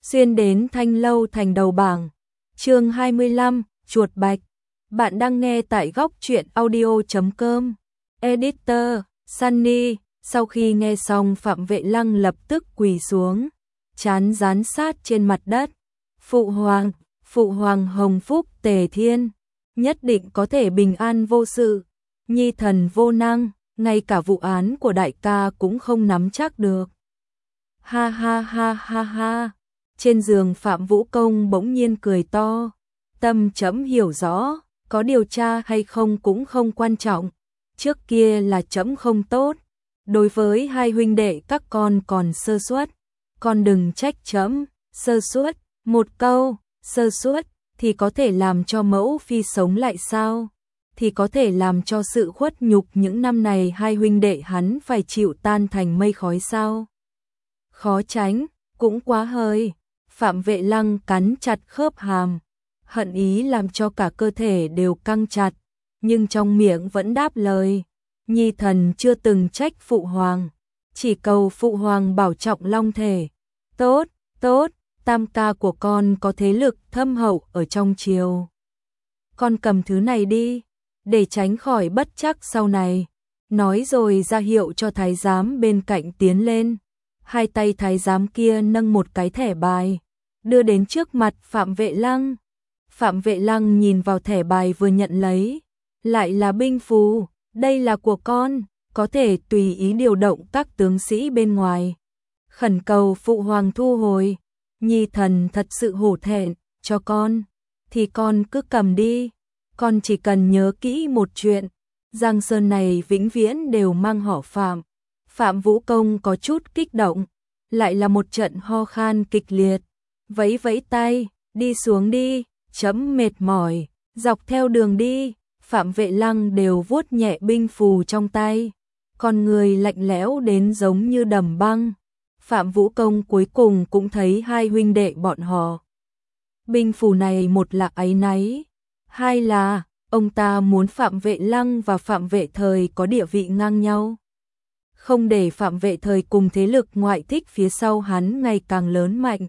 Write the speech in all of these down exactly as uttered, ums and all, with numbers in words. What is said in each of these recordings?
xuyên đến Thanh Lâu thành đầu bảng. Chương hai mươi lăm, chuột bạch. Bạn đang nghe tại góc truyện audio chấm com. Editor, Sunny. Sau khi nghe xong Phạm Vệ Lăng lập tức quỳ xuống, trán dán sát trên mặt đất. Phụ hoàng, phụ hoàng hồng phúc tề thiên, nhất định có thể bình an vô sự. Nhi thần vô năng, ngay cả vụ án của đại ca cũng không nắm chắc được. Ha ha ha ha ha. Trên giường Phạm Vũ Công bỗng nhiên cười to. Tâm trẫm hiểu rõ, có điều tra hay không cũng không quan trọng. Trước kia là trẫm không tốt, đối với hai huynh đệ các con còn sơ suất, con đừng trách trẫm. Sơ suất, một câu, sơ suất thì có thể làm cho mẫu phi sống lại sao? Thì có thể làm cho sự khuất nhục những năm này hai huynh đệ hắn phải chịu tan thành mây khói sao? Khó tránh, cũng quá hơi. Phạm Vệ Lăng cắn chặt khớp hàm, hận ý làm cho cả cơ thể đều căng chặt, nhưng trong miệng vẫn đáp lời. Nhi thần chưa từng trách phụ hoàng, chỉ cầu phụ hoàng bảo trọng long thể. Tốt, tốt, tam ca của con có thế lực thâm hậu ở trong triều. Con cầm thứ này đi, để tránh khỏi bất trắc sau này. Nói rồi ra hiệu cho thái giám bên cạnh tiến lên. Hai tay thái giám kia nâng một cái thẻ bài, đưa đến trước mặt Phạm Vệ Lăng. Phạm Vệ Lăng nhìn vào thẻ bài vừa nhận lấy, lại là binh phù, đây là của con, có thể tùy ý điều động các tướng sĩ bên ngoài. Khẩn cầu phụ hoàng thu hồi, nhi thần thật sự hổ thẹn, cho con, thì con cứ cầm đi, con chỉ cần nhớ kỹ một chuyện, Giang Sơn này vĩnh viễn đều mang họ Phạm. Phạm Vũ Công có chút kích động, lại là một trận ho khan kịch liệt, vẫy vẫy tay, đi xuống đi, chấm mệt mỏi, dọc theo đường đi. Phạm Vệ Lăng đều vuốt nhẹ binh phù trong tay, con người lạnh lẽo đến giống như đầm băng. Phạm Vũ Công cuối cùng cũng thấy hai huynh đệ bọn họ. Binh phù này một là áy náy, hai là ông ta muốn Phạm Vệ Lăng và Phạm Vệ Thời có địa vị ngang nhau, không để Phạm Vệ Thời cùng thế lực ngoại thích phía sau hắn ngày càng lớn mạnh.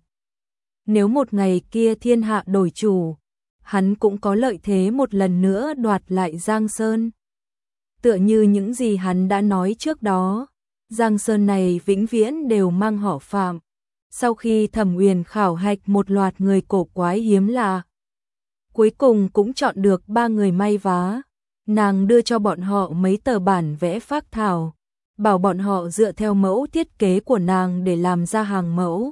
Nếu một ngày kia thiên hạ đổi chủ, hắn cũng có lợi thế một lần nữa đoạt lại Giang Sơn. Tựa như những gì hắn đã nói trước đó, Giang Sơn này vĩnh viễn đều mang họ Phạm. Sau khi Thẩm Uyển khảo hạch một loạt người cổ quái hiếm lạ, cuối cùng cũng chọn được ba người may vá. Nàng đưa cho bọn họ mấy tờ bản vẽ phác thảo, bảo bọn họ dựa theo mẫu thiết kế của nàng để làm ra hàng mẫu.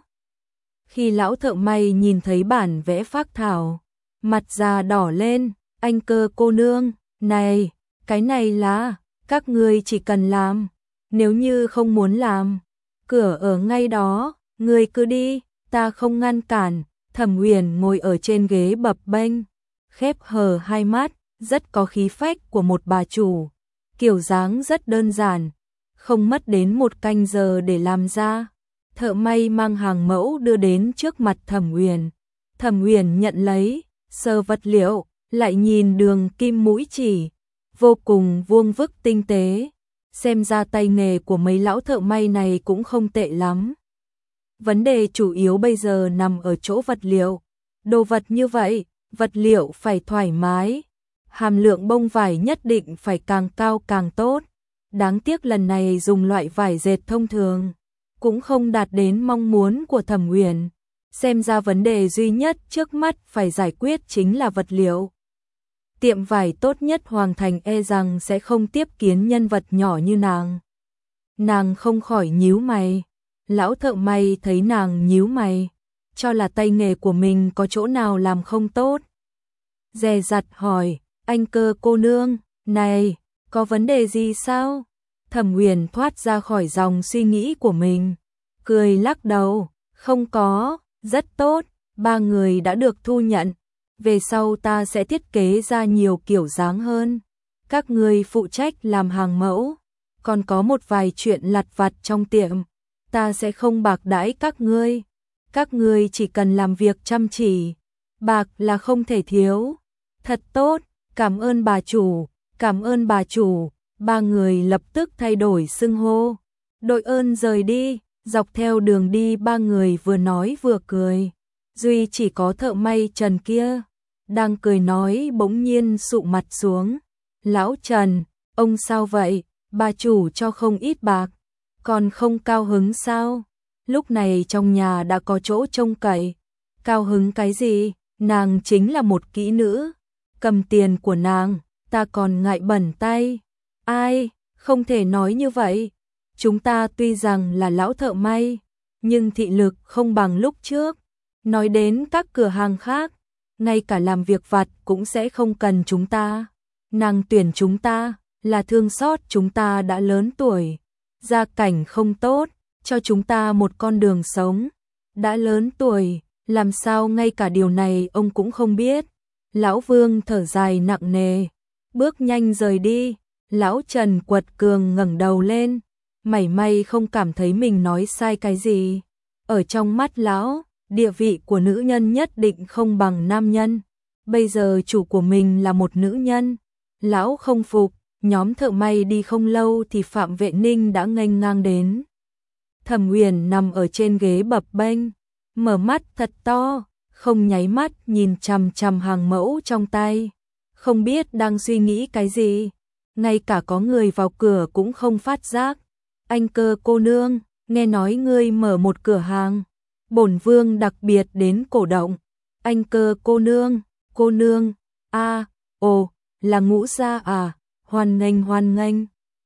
Khi lão thợ may nhìn thấy bản vẽ phác thảo, mặt già đỏ lên. Anh Cơ cô nương, này, cái này là, các ngươi chỉ cần làm, nếu như không muốn làm, cửa ở ngay đó, ngươi cứ đi, ta không ngăn cản. Thẩm Uyển ngồi ở trên ghế bập bênh, khép hờ hai mắt, rất có khí phách của một bà chủ, kiểu dáng rất đơn giản, không mất đến một canh giờ để làm ra. Thợ may mang hàng mẫu đưa đến trước mặt Thẩm Uyển. Thẩm Uyển nhận lấy, sờ vật liệu, lại nhìn đường kim mũi chỉ, vô cùng vuông vức tinh tế. Xem ra tay nghề của mấy lão thợ may này cũng không tệ lắm. Vấn đề chủ yếu bây giờ nằm ở chỗ vật liệu. Đồ vật như vậy, vật liệu phải thoải mái, hàm lượng bông vải nhất định phải càng cao càng tốt. Đáng tiếc lần này dùng loại vải dệt thông thường, cũng không đạt đến mong muốn của Thẩm Uyển. Xem ra vấn đề duy nhất trước mắt phải giải quyết chính là vật liệu. Tiệm vải tốt nhất Hoàng Thành e rằng sẽ không tiếp kiến nhân vật nhỏ như nàng. Nàng không khỏi nhíu mày. Lão thợ may thấy nàng nhíu mày, cho là tay nghề của mình có chỗ nào làm không tốt. Dè dặt hỏi, anh Cơ cô nương, này, có vấn đề gì sao? Thẩm Uyển thoát ra khỏi dòng suy nghĩ của mình, cười lắc đầu, không có, rất tốt, ba người đã được thu nhận. Về sau ta sẽ thiết kế ra nhiều kiểu dáng hơn. Các người phụ trách làm hàng mẫu, còn có một vài chuyện lặt vặt trong tiệm, ta sẽ không bạc đãi các ngươi. Các ngươi chỉ cần làm việc chăm chỉ, bạc là không thể thiếu. Thật tốt, cảm ơn bà chủ, cảm ơn bà chủ. Ba người lập tức thay đổi xưng hô. Đội ơn rời đi, Dọc theo đường đi ba người vừa nói vừa cười. Duy chỉ có thợ may Trần kia, đang cười nói bỗng nhiên sụ mặt xuống. Lão Trần, ông sao vậy? Bà chủ cho không ít bạc, còn không cao hứng sao? Lúc này trong nhà đã có chỗ trông cậy. Cao hứng cái gì? Nàng chính là một kỹ nữ. Cầm tiền của nàng, ta còn ngại bẩn tay. Ai, không thể nói như vậy. Chúng ta tuy rằng là lão thợ may, nhưng thị lực không bằng lúc trước. Nói đến các cửa hàng khác, ngay cả làm việc vặt cũng sẽ không cần chúng ta. Nàng tuyển chúng ta là thương xót chúng ta đã lớn tuổi, gia cảnh không tốt, cho chúng ta một con đường sống. Đã lớn tuổi, làm sao ngay cả điều này ông cũng không biết. Lão Vương thở dài nặng nề, bước nhanh rời đi. Lão Trần quật cường ngẩng đầu lên, mảy may không cảm thấy mình nói sai cái gì. Ở trong mắt lão, địa vị của nữ nhân nhất định không bằng nam nhân. Bây giờ chủ của mình là một nữ nhân. Lão không phục. Nhóm thợ may đi không lâu thì Phạm Vệ Ninh đã nghênh ngang đến. Thẩm Uyển nằm ở trên ghế bập bênh, mở mắt thật to, không nháy mắt nhìn chằm chằm hàng mẫu trong tay, không biết đang suy nghĩ cái gì. Ngay cả có người vào cửa cũng không phát giác. Anh Cơ cô nương, nghe nói ngươi mở một cửa hàng, bổn vương đặc biệt đến cổ động. Anh Cơ cô nương, cô nương, a, ồ, là Ngũ gia à? Hoan nghênh hoan nghênh.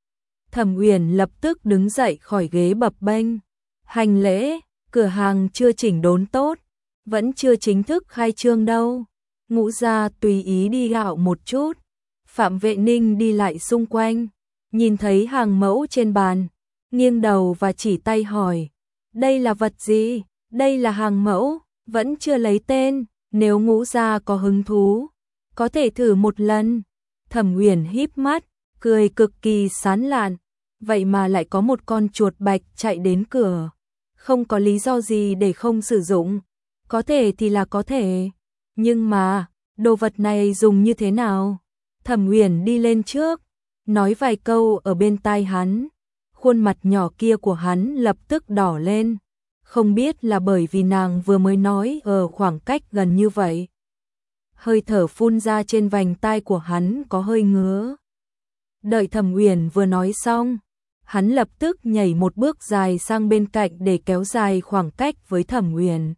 Thẩm Uyển lập tức đứng dậy khỏi ghế bập bênh, hành lễ. Cửa hàng chưa chỉnh đốn tốt, vẫn chưa chính thức khai trương đâu. Ngũ gia tùy ý đi gạo một chút. Phạm Vệ Ninh đi lại xung quanh, nhìn thấy hàng mẫu trên bàn, nghiêng đầu và chỉ tay hỏi, đây là vật gì? Đây là hàng mẫu, vẫn chưa lấy tên, nếu Ngũ gia có hứng thú, có thể thử một lần. Thẩm Uyển híp mắt, cười cực kỳ sán lạn, vậy mà lại có một con chuột bạch chạy đến cửa, không có lý do gì để không sử dụng. Có thể thì là có thể, nhưng mà, đồ vật này dùng như thế nào? Thẩm Uyển đi lên trước, nói vài câu ở bên tai hắn, khuôn mặt nhỏ kia của hắn lập tức đỏ lên, không biết là bởi vì nàng vừa mới nói ở khoảng cách gần như vậy. Hơi thở phun ra trên vành tai của hắn có hơi ngứa. Đợi Thẩm Uyển vừa nói xong, hắn lập tức nhảy một bước dài sang bên cạnh để kéo dài khoảng cách với Thẩm Uyển.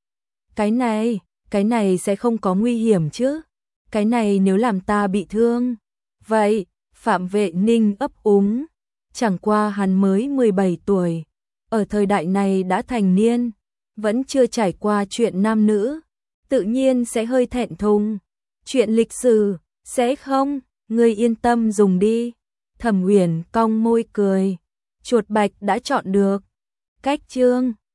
Cái này, cái này sẽ không có nguy hiểm chứ? Cái này nếu làm ta bị thương. Vậy, Phạm Vệ Ninh ấp úng, chẳng qua hắn mới mười bảy tuổi, ở thời đại này đã thành niên, vẫn chưa trải qua chuyện nam nữ, tự nhiên sẽ hơi thẹn thùng. Chuyện lịch sử, sẽ không, ngươi yên tâm dùng đi. Thẩm Uyển cong môi cười, chuột bạch đã chọn được. Cách chương